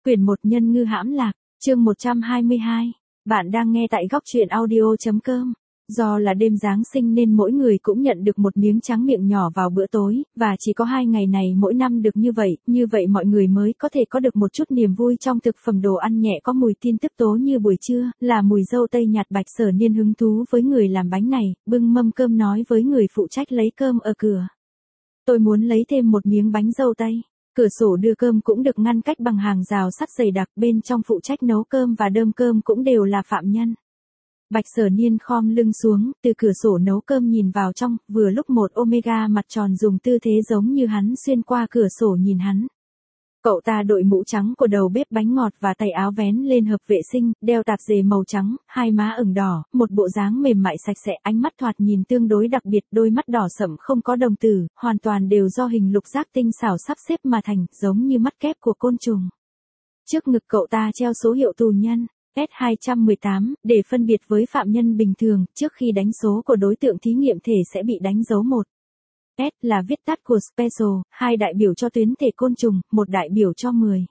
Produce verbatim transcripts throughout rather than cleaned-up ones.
Quyển một Nhân ngư hãm lạc, chương một trăm hai mươi hai. Bạn đang nghe tại góc truyện audio.com. Do là đêm Giáng sinh nên mỗi người cũng nhận được một miếng trắng miệng nhỏ vào bữa tối, và chỉ có hai ngày này mỗi năm được như vậy, như vậy mọi người mới có thể có được một chút niềm vui trong thực phẩm đồ ăn nhẹ có mùi tin tức tố như buổi trưa, là mùi dâu tây nhạt. Bạch Sở Niên hứng thú với người làm bánh này, bưng mâm cơm nói với người phụ trách lấy cơm ở cửa. Tôi muốn lấy thêm một miếng bánh dâu tây. Cửa sổ đưa cơm cũng được ngăn cách bằng hàng rào sắt dày đặc, bên trong phụ trách nấu cơm và đơm cơm cũng đều là phạm nhân. Bạch Sở Niên khom lưng xuống, từ cửa sổ nấu cơm nhìn vào trong, vừa lúc một Omega mặt tròn dùng tư thế giống như hắn xuyên qua cửa sổ nhìn hắn. Cậu ta đội mũ trắng của đầu bếp bánh ngọt và tay áo vén lên hợp vệ sinh, đeo tạp dề màu trắng, hai má ửng đỏ, một bộ dáng mềm mại sạch sẽ, ánh mắt thoạt nhìn tương đối đặc biệt, đôi mắt đỏ sẫm không có đồng tử, hoàn toàn đều do hình lục giác tinh xảo sắp xếp mà thành, giống như mắt kép của côn trùng. Trước ngực cậu ta treo số hiệu tù nhân S hai một tám, để phân biệt với phạm nhân bình thường, trước khi đánh số của đối tượng thí nghiệm thể sẽ bị đánh dấu một. S là viết tắt của Special, hai đại biểu cho tuyến thể côn trùng, một đại biểu cho mười.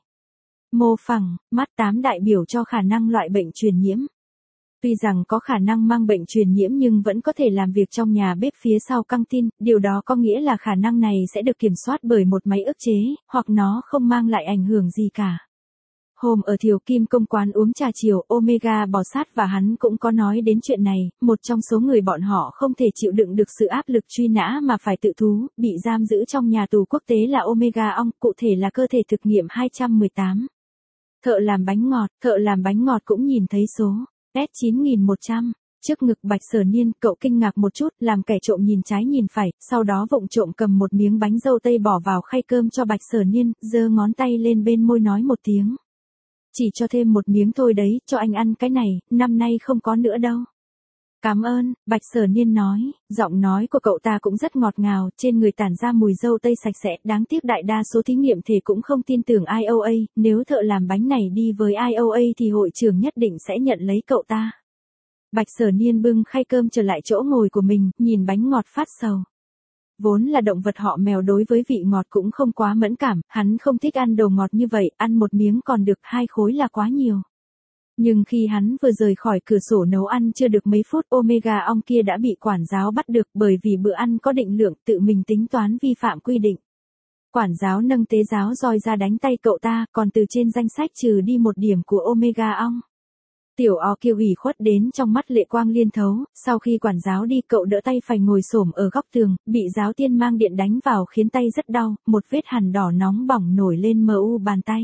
Mô phẳng, mắt tám đại biểu cho khả năng loại bệnh truyền nhiễm. Tuy rằng có khả năng mang bệnh truyền nhiễm nhưng vẫn có thể làm việc trong nhà bếp phía sau căng tin, điều đó có nghĩa là khả năng này sẽ được kiểm soát bởi một máy ức chế, hoặc nó không mang lại ảnh hưởng gì cả. Hôm ở Thiều Kim Công quán uống trà chiều, Omega bò sát và hắn cũng có nói đến chuyện này, một trong số người bọn họ không thể chịu đựng được sự áp lực truy nã mà phải tự thú, bị giam giữ trong nhà tù quốc tế là Omega Ong, cụ thể là cơ thể thực nghiệm hai một tám. Thợ làm bánh ngọt, thợ làm bánh ngọt cũng nhìn thấy số S chín một trăm. Trước ngực Bạch Sở Niên, cậu kinh ngạc một chút, làm kẻ trộm nhìn trái nhìn phải, sau đó vụng trộm cầm một miếng bánh dâu tây bỏ vào khay cơm cho Bạch Sở Niên, giơ ngón tay lên bên môi nói một tiếng. Chỉ cho thêm một miếng thôi đấy, cho anh ăn cái này, năm nay không có nữa đâu. Cảm ơn, Bạch Sở Niên nói, giọng nói của cậu ta cũng rất ngọt ngào, trên người tản ra mùi dâu tây sạch sẽ, đáng tiếc đại đa số thí nghiệm thể cũng không tin tưởng I O A, nếu thợ làm bánh này đi với I O A thì hội trưởng nhất định sẽ nhận lấy cậu ta. Bạch Sở Niên bưng khay cơm trở lại chỗ ngồi của mình, nhìn bánh ngọt phát sầu. Vốn là động vật họ mèo đối với vị ngọt cũng không quá mẫn cảm, hắn không thích ăn đồ ngọt như vậy, ăn một miếng còn được, hai khối là quá nhiều. Nhưng khi hắn vừa rời khỏi cửa sổ nấu ăn chưa được mấy phút, Omega Ong kia đã bị quản giáo bắt được, bởi vì bữa ăn có định lượng, tự mình tính toán vi phạm quy định. Quản giáo nâng tế giáo roi ra đánh tay cậu ta, còn từ trên danh sách trừ đi một điểm của Omega Ong. Tiểu O kêu ủy khuất đến trong mắt lệ quang liên thấu, sau khi quản giáo đi cậu đỡ tay phải ngồi xổm ở góc tường, bị giáo tiên mang điện đánh vào khiến tay rất đau, một vết hằn đỏ nóng bỏng nổi lên mờ u bàn tay.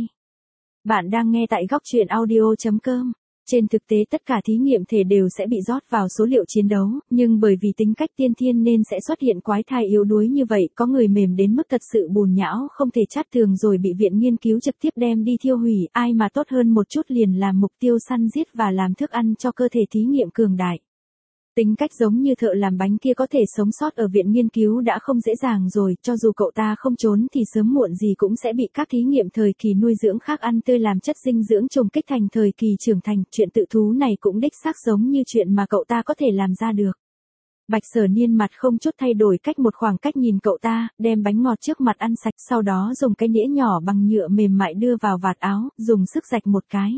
Bạn đang nghe tại góc truyện audio.com. Trên thực tế tất cả thí nghiệm thể đều sẽ bị rót vào số liệu chiến đấu, nhưng bởi vì tính cách tiên thiên nên sẽ xuất hiện quái thai yếu đuối như vậy, có người mềm đến mức thật sự bùn nhão không thể chát tường rồi bị viện nghiên cứu trực tiếp đem đi thiêu hủy, ai mà tốt hơn một chút liền làm mục tiêu săn giết và làm thức ăn cho cơ thể thí nghiệm cường đại. Tính cách giống như thợ làm bánh kia có thể sống sót ở viện nghiên cứu đã không dễ dàng rồi, cho dù cậu ta không trốn thì sớm muộn gì cũng sẽ bị các thí nghiệm thời kỳ nuôi dưỡng khác ăn tươi làm chất dinh dưỡng trùng kích thành thời kỳ trưởng thành, chuyện tự thú này cũng đích xác giống như chuyện mà cậu ta có thể làm ra được. Bạch Sở Niên mặt không chút thay đổi, cách một khoảng cách nhìn cậu ta, đem bánh ngọt trước mặt ăn sạch, sau đó dùng cái nĩa nhỏ bằng nhựa mềm mại đưa vào vạt áo, dùng sức rạch một cái.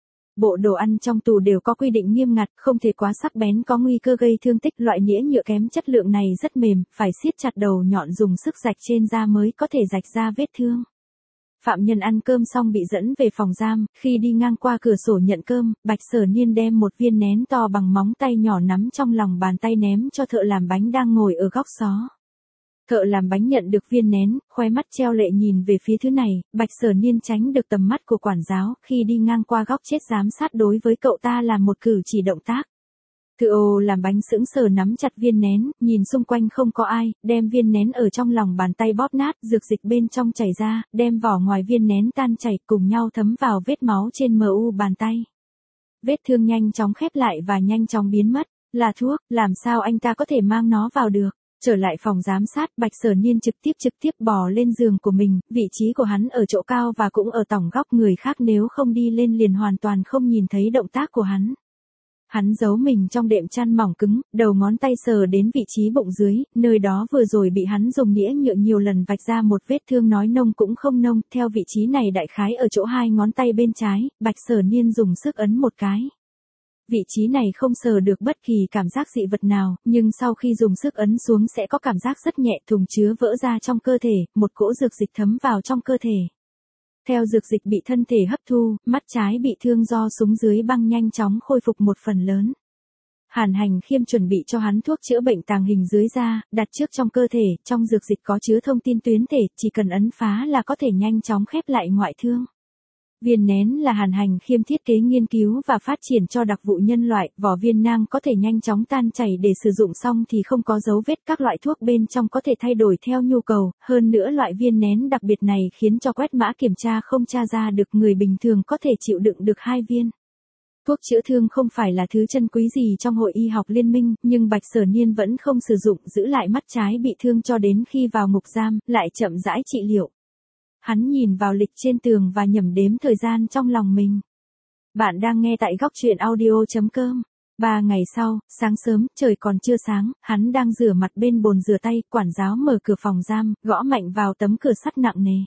Bộ đồ ăn trong tù đều có quy định nghiêm ngặt, không thể quá sắc bén có nguy cơ gây thương tích, loại nĩa nhựa kém chất lượng này rất mềm, phải siết chặt đầu nhọn dùng sức rạch trên da mới có thể rạch ra vết thương. Phạm nhân ăn cơm xong bị dẫn về phòng giam, khi đi ngang qua cửa sổ nhận cơm, Bạch Sở Niên đem một viên nén to bằng móng tay nhỏ nắm trong lòng bàn tay ném cho thợ làm bánh đang ngồi ở góc xó. Thợ làm bánh nhận được viên nén, khoe mắt treo lệ nhìn về phía thứ này, Bạch Sở Niên tránh được tầm mắt của quản giáo, khi đi ngang qua góc chết giám sát đối với cậu ta là một cử chỉ động tác. Thợ ô làm bánh sững sờ nắm chặt viên nén, nhìn xung quanh không có ai, đem viên nén ở trong lòng bàn tay bóp nát, dược dịch bên trong chảy ra, đem vỏ ngoài viên nén tan chảy cùng nhau thấm vào vết máu trên mờ u bàn tay. Vết thương nhanh chóng khép lại và nhanh chóng biến mất, là thuốc, làm sao anh ta có thể mang nó vào được? Trở lại phòng giám sát, Bạch Sở Niên trực tiếp trực tiếp bò lên giường của mình, vị trí của hắn ở chỗ cao và cũng ở tỏng góc, người khác nếu không đi lên liền hoàn toàn không nhìn thấy động tác của hắn. Hắn giấu mình trong đệm chăn mỏng cứng, đầu ngón tay sờ đến vị trí bụng dưới, nơi đó vừa rồi bị hắn dùng nĩa nhựa nhiều lần vạch ra một vết thương nói nông cũng không nông, theo vị trí này đại khái ở chỗ hai ngón tay bên trái, Bạch Sở Niên dùng sức ấn một cái. Vị trí này không sờ được bất kỳ cảm giác dị vật nào, nhưng sau khi dùng sức ấn xuống sẽ có cảm giác rất nhẹ, thùng chứa vỡ ra trong cơ thể, một cỗ dược dịch thấm vào trong cơ thể. Theo dược dịch bị thân thể hấp thu, mắt trái bị thương do súng dưới băng nhanh chóng khôi phục một phần lớn. Hàn Hành Khiêm chuẩn bị cho hắn thuốc chữa bệnh tàng hình dưới da, đặt trước trong cơ thể, trong dược dịch có chứa thông tin tuyến thể, chỉ cần ấn phá là có thể nhanh chóng khép lại ngoại thương. Viên nén là Hàn Hành Khiêm thiết kế nghiên cứu và phát triển cho đặc vụ nhân loại, vỏ viên nang có thể nhanh chóng tan chảy để sử dụng xong thì không có dấu vết, các loại thuốc bên trong có thể thay đổi theo nhu cầu, hơn nữa loại viên nén đặc biệt này khiến cho quét mã kiểm tra không tra ra được, người bình thường có thể chịu đựng được hai viên. Thuốc chữa thương không phải là thứ chân quý gì trong hội y học liên minh, nhưng Bạch Sở Niên vẫn không sử dụng, giữ lại mắt trái bị thương cho đến khi vào ngục giam, lại chậm rãi trị liệu. Hắn nhìn vào lịch trên tường và nhẩm đếm thời gian trong lòng mình. Bạn đang nghe tại góc truyện audio chấm com. Ba ngày sau, sáng sớm, trời còn chưa sáng, hắn đang rửa mặt bên bồn rửa tay, quản giáo mở cửa phòng giam, gõ mạnh vào tấm cửa sắt nặng nề.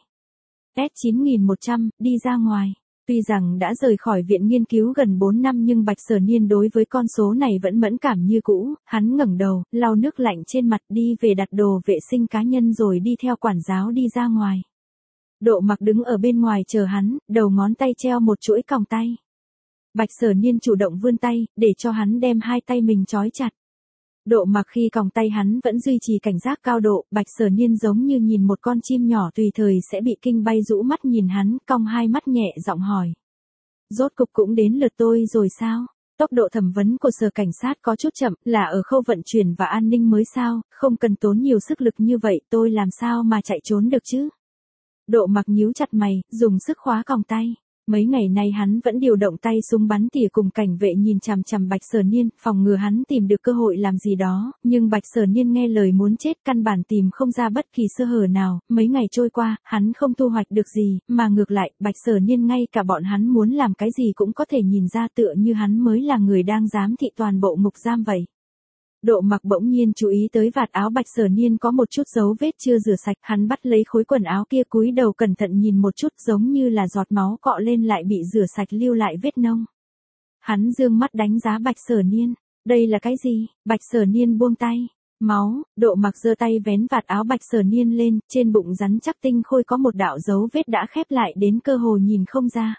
S chín nghìn một trăm, đi ra ngoài. Tuy rằng đã rời khỏi viện nghiên cứu gần bốn năm nhưng Bạch Sở Niên đối với con số này vẫn mẫn cảm như cũ, hắn ngẩng đầu, lau nước lạnh trên mặt đi về đặt đồ vệ sinh cá nhân rồi đi theo quản giáo đi ra ngoài. Độ Mặc đứng ở bên ngoài chờ hắn, đầu ngón tay treo một chuỗi còng tay. Bạch Sở Niên chủ động vươn tay, để cho hắn đem hai tay mình trói chặt. Độ Mặc khi còng tay hắn vẫn duy trì cảnh giác cao độ, Bạch Sở Niên giống như nhìn một con chim nhỏ tùy thời sẽ bị kinh bay, rũ mắt nhìn hắn, cong hai mắt nhẹ giọng hỏi. Rốt cục cũng đến lượt tôi rồi sao? Tốc độ thẩm vấn của sở cảnh sát có chút chậm, là ở khâu vận chuyển và an ninh mới sao, không cần tốn nhiều sức lực như vậy, tôi làm sao mà chạy trốn được chứ? Độ Mặc nhíu chặt mày, dùng sức khóa còng tay. Mấy ngày nay hắn vẫn điều động tay súng bắn tỉa cùng cảnh vệ nhìn chằm chằm Bạch Sở Niên, phòng ngừa hắn tìm được cơ hội làm gì đó, nhưng Bạch Sở Niên nghe lời muốn chết, căn bản tìm không ra bất kỳ sơ hở nào. Mấy ngày trôi qua, hắn không thu hoạch được gì, mà ngược lại, Bạch Sở Niên ngay cả bọn hắn muốn làm cái gì cũng có thể nhìn ra, tựa như hắn mới là người đang giám thị toàn bộ ngục giam vậy. Độ Mặc bỗng nhiên chú ý tới vạt áo Bạch Sở Niên có một chút dấu vết chưa rửa sạch, hắn bắt lấy khối quần áo kia cúi đầu cẩn thận nhìn một chút, giống như là giọt máu cọ lên lại bị rửa sạch lưu lại vết nông. Hắn dương mắt đánh giá Bạch Sở Niên, đây là cái gì? Bạch Sở Niên buông tay. Máu. Độ Mặc giơ tay vén vạt áo Bạch Sở Niên lên, trên bụng rắn chắc tinh khôi có một đạo dấu vết đã khép lại đến cơ hồ nhìn không ra.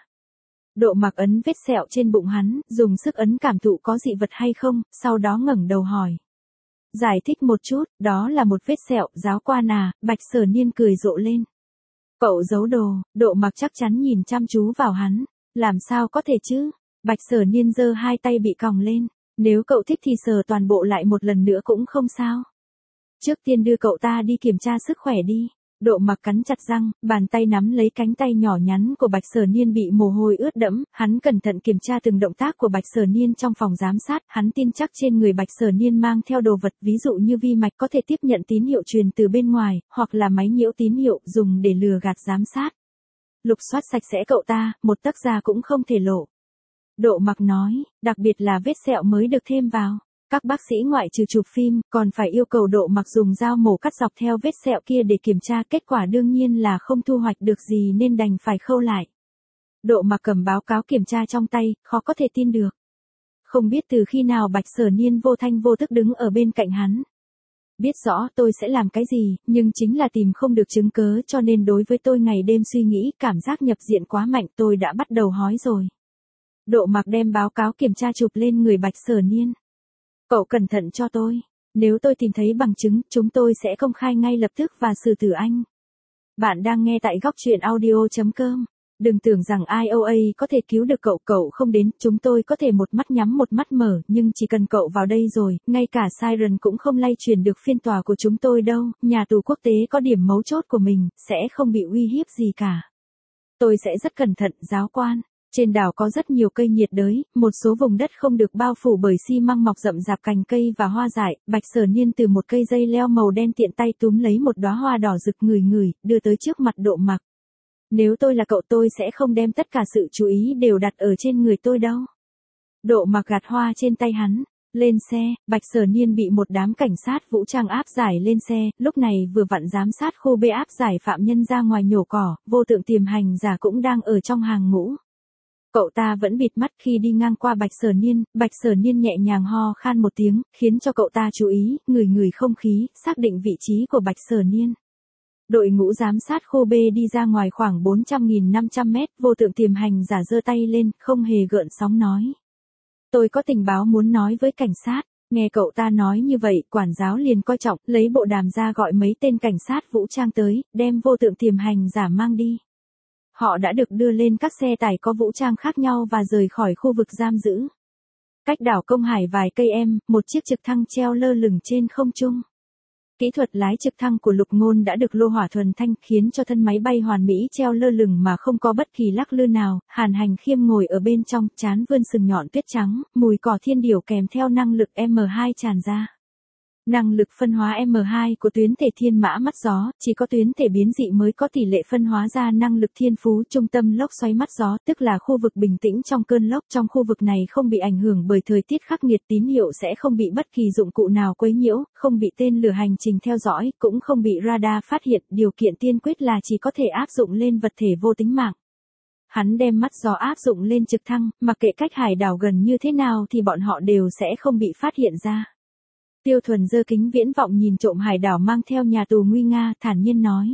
Độ Mặc ấn vết sẹo trên bụng hắn, dùng sức ấn cảm thụ có dị vật hay không, sau đó ngẩng đầu hỏi. Giải thích một chút, đó là một vết sẹo, giáo quan à, Bạch Sở Niên cười rộ lên. Cậu giấu đồ. Độ Mặc chắc chắn nhìn chăm chú vào hắn. Làm sao có thể chứ? Bạch Sở Niên giơ hai tay bị còng lên. Nếu cậu thích thì sờ toàn bộ lại một lần nữa cũng không sao. Trước tiên đưa cậu ta đi kiểm tra sức khỏe đi. Độ Mặc cắn chặt răng, bàn tay nắm lấy cánh tay nhỏ nhắn của Bạch Sở Niên bị mồ hôi ướt đẫm, hắn cẩn thận kiểm tra từng động tác của Bạch Sở Niên trong phòng giám sát, hắn tin chắc trên người Bạch Sở Niên mang theo đồ vật, ví dụ như vi mạch có thể tiếp nhận tín hiệu truyền từ bên ngoài, hoặc là máy nhiễu tín hiệu dùng để lừa gạt giám sát. Lục soát sạch sẽ cậu ta, một tấc da cũng không thể lộ. Độ Mặc nói, đặc biệt là vết sẹo mới được thêm vào. Các bác sĩ ngoại trừ chụp phim, còn phải yêu cầu Độ Mặc dùng dao mổ cắt dọc theo vết sẹo kia để kiểm tra, kết quả đương nhiên là không thu hoạch được gì nên đành phải khâu lại. Độ Mặc cầm báo cáo kiểm tra trong tay, khó có thể tin được. Không biết từ khi nào Bạch Sở Niên vô thanh vô thức đứng ở bên cạnh hắn. Biết rõ tôi sẽ làm cái gì, nhưng chính là tìm không được chứng cớ, cho nên đối với tôi ngày đêm suy nghĩ, cảm giác nhập diện quá mạnh, tôi đã bắt đầu hói rồi. Độ Mặc đem báo cáo kiểm tra chụp lên người Bạch Sở Niên. Cậu cẩn thận cho tôi. Nếu tôi tìm thấy bằng chứng, chúng tôi sẽ công khai ngay lập tức và xử tử anh. Bạn đang nghe tại góc truyện audio chấm com. Đừng tưởng rằng i o a có thể cứu được cậu, cậu không đến, chúng tôi có thể một mắt nhắm một mắt mở, nhưng chỉ cần cậu vào đây rồi, ngay cả Siren cũng không lay truyền được phiên tòa của chúng tôi đâu, nhà tù quốc tế có điểm mấu chốt của mình, sẽ không bị uy hiếp gì cả. Tôi sẽ rất cẩn thận, giáo quan. Trên đảo có rất nhiều cây nhiệt đới, một số vùng đất không được bao phủ bởi xi măng mọc rậm rạp cành cây và hoa dại. Bạch Sở Niên từ một cây dây leo màu đen tiện tay túm lấy một đóa hoa đỏ rực ngửi ngửi, đưa tới trước mặt Độ Mặc. Nếu tôi là cậu tôi sẽ không đem tất cả sự chú ý đều đặt ở trên người tôi đâu. Độ mặc gạt hoa trên tay hắn. Lên xe, Bạch Sở Niên bị một đám cảnh sát vũ trang áp giải lên xe, lúc này vừa vặn giám sát khu B áp giải phạm nhân ra ngoài nhổ cỏ, vô tượng tiềm hành giả cũng đang ở trong hàng ngũ. Cậu ta vẫn bịt mắt khi đi ngang qua Bạch Sở Niên, Bạch Sở Niên nhẹ nhàng ho khan một tiếng, khiến cho cậu ta chú ý, ngửi ngửi không khí, xác định vị trí của Bạch Sở Niên. Đội ngũ giám sát khu B đi ra ngoài khoảng bốn trăm nghìn năm trăm mét, vô tượng tiềm hành giả giơ tay lên, không hề gợn sóng nói. Tôi có tình báo muốn nói với cảnh sát. Nghe cậu ta nói như vậy, quản giáo liền coi trọng, lấy bộ đàm ra gọi mấy tên cảnh sát vũ trang tới, đem vô tượng tiềm hành giả mang đi. Họ đã được đưa lên các xe tải có vũ trang khác nhau và rời khỏi khu vực giam giữ. Cách đảo Công Hải vài cây em, một chiếc trực thăng treo lơ lửng trên không trung. Kỹ thuật lái trực thăng của Lục Ngôn đã được lô hỏa thuần thanh, khiến cho thân máy bay hoàn mỹ treo lơ lửng mà không có bất kỳ lắc lư nào. Hàn Hành Khiêm ngồi ở bên trong, trán vươn sừng nhọn tuyết trắng, mùi cỏ thiên điểu kèm theo năng lực M hai tràn ra. Năng lực phân hóa M hai của tuyến thể thiên mã mắt gió, chỉ có tuyến thể biến dị mới có tỷ lệ phân hóa ra năng lực thiên phú trung tâm lốc xoáy mắt gió, tức là khu vực bình tĩnh trong cơn lốc. Trong khu vực này không bị ảnh hưởng bởi thời tiết khắc nghiệt, tín hiệu sẽ không bị bất kỳ dụng cụ nào quấy nhiễu, không bị tên lửa hành trình theo dõi, cũng không bị radar phát hiện. Điều kiện tiên quyết là chỉ có thể áp dụng lên vật thể vô tính mạng. Hắn đem mắt gió áp dụng lên trực thăng, mặc kệ cách hải đảo gần như thế nào thì bọn họ đều sẽ không bị phát hiện ra. Tiêu Thuần giơ kính viễn vọng nhìn trộm hải đảo mang theo nhà tù nguy nga, thản nhiên nói.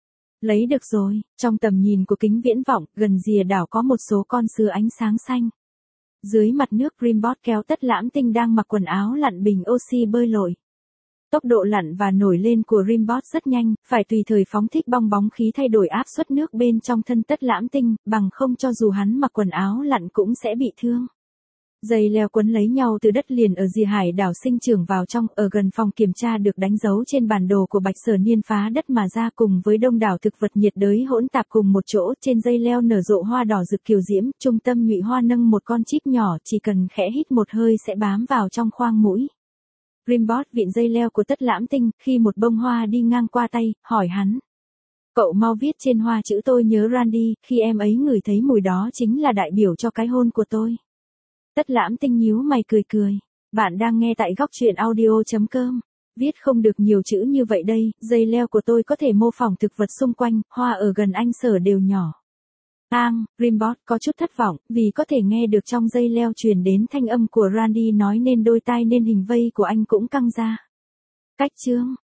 Lấy được rồi, trong tầm nhìn của kính viễn vọng, gần rìa đảo có một số con sứa ánh sáng xanh. Dưới mặt nước Rimbot kéo Tất Lãm Tinh đang mặc quần áo lặn bình oxy bơi lội. Tốc độ lặn và nổi lên của Rimbot rất nhanh, phải tùy thời phóng thích bong bóng khí thay đổi áp suất nước bên trong thân Tất Lãm Tinh, bằng không cho dù hắn mặc quần áo lặn cũng sẽ bị thương. Dây leo quấn lấy nhau từ đất liền ở rìa hải đảo sinh trưởng vào trong, ở gần phòng kiểm tra được đánh dấu trên bản đồ của Bạch Sở Niên phá đất mà ra, cùng với đông đảo thực vật nhiệt đới hỗn tạp cùng một chỗ. Trên dây leo nở rộ hoa đỏ rực kiều diễm, trung tâm nhụy hoa nâng một con chip nhỏ, chỉ cần khẽ hít một hơi sẽ bám vào trong khoang mũi. Rimbot vịn dây leo của Tất Lãm Tinh, khi một bông hoa đi ngang qua tay, hỏi hắn. Cậu mau viết trên hoa chữ tôi nhớ Randy, khi em ấy ngửi thấy mùi đó chính là đại biểu cho cái hôn của tôi. Tất Lãm Tinh nhíu mày cười cười. Bạn đang nghe tại góc truyện audio chấm com. Viết không được nhiều chữ như vậy đây, dây leo của tôi có thể mô phỏng thực vật xung quanh, hoa ở gần anh sở đều nhỏ. Ang, Rimbot có chút thất vọng, vì có thể nghe được trong dây leo truyền đến thanh âm của Randy nói nên đôi tai nên hình vây của anh cũng căng ra. Cách chương.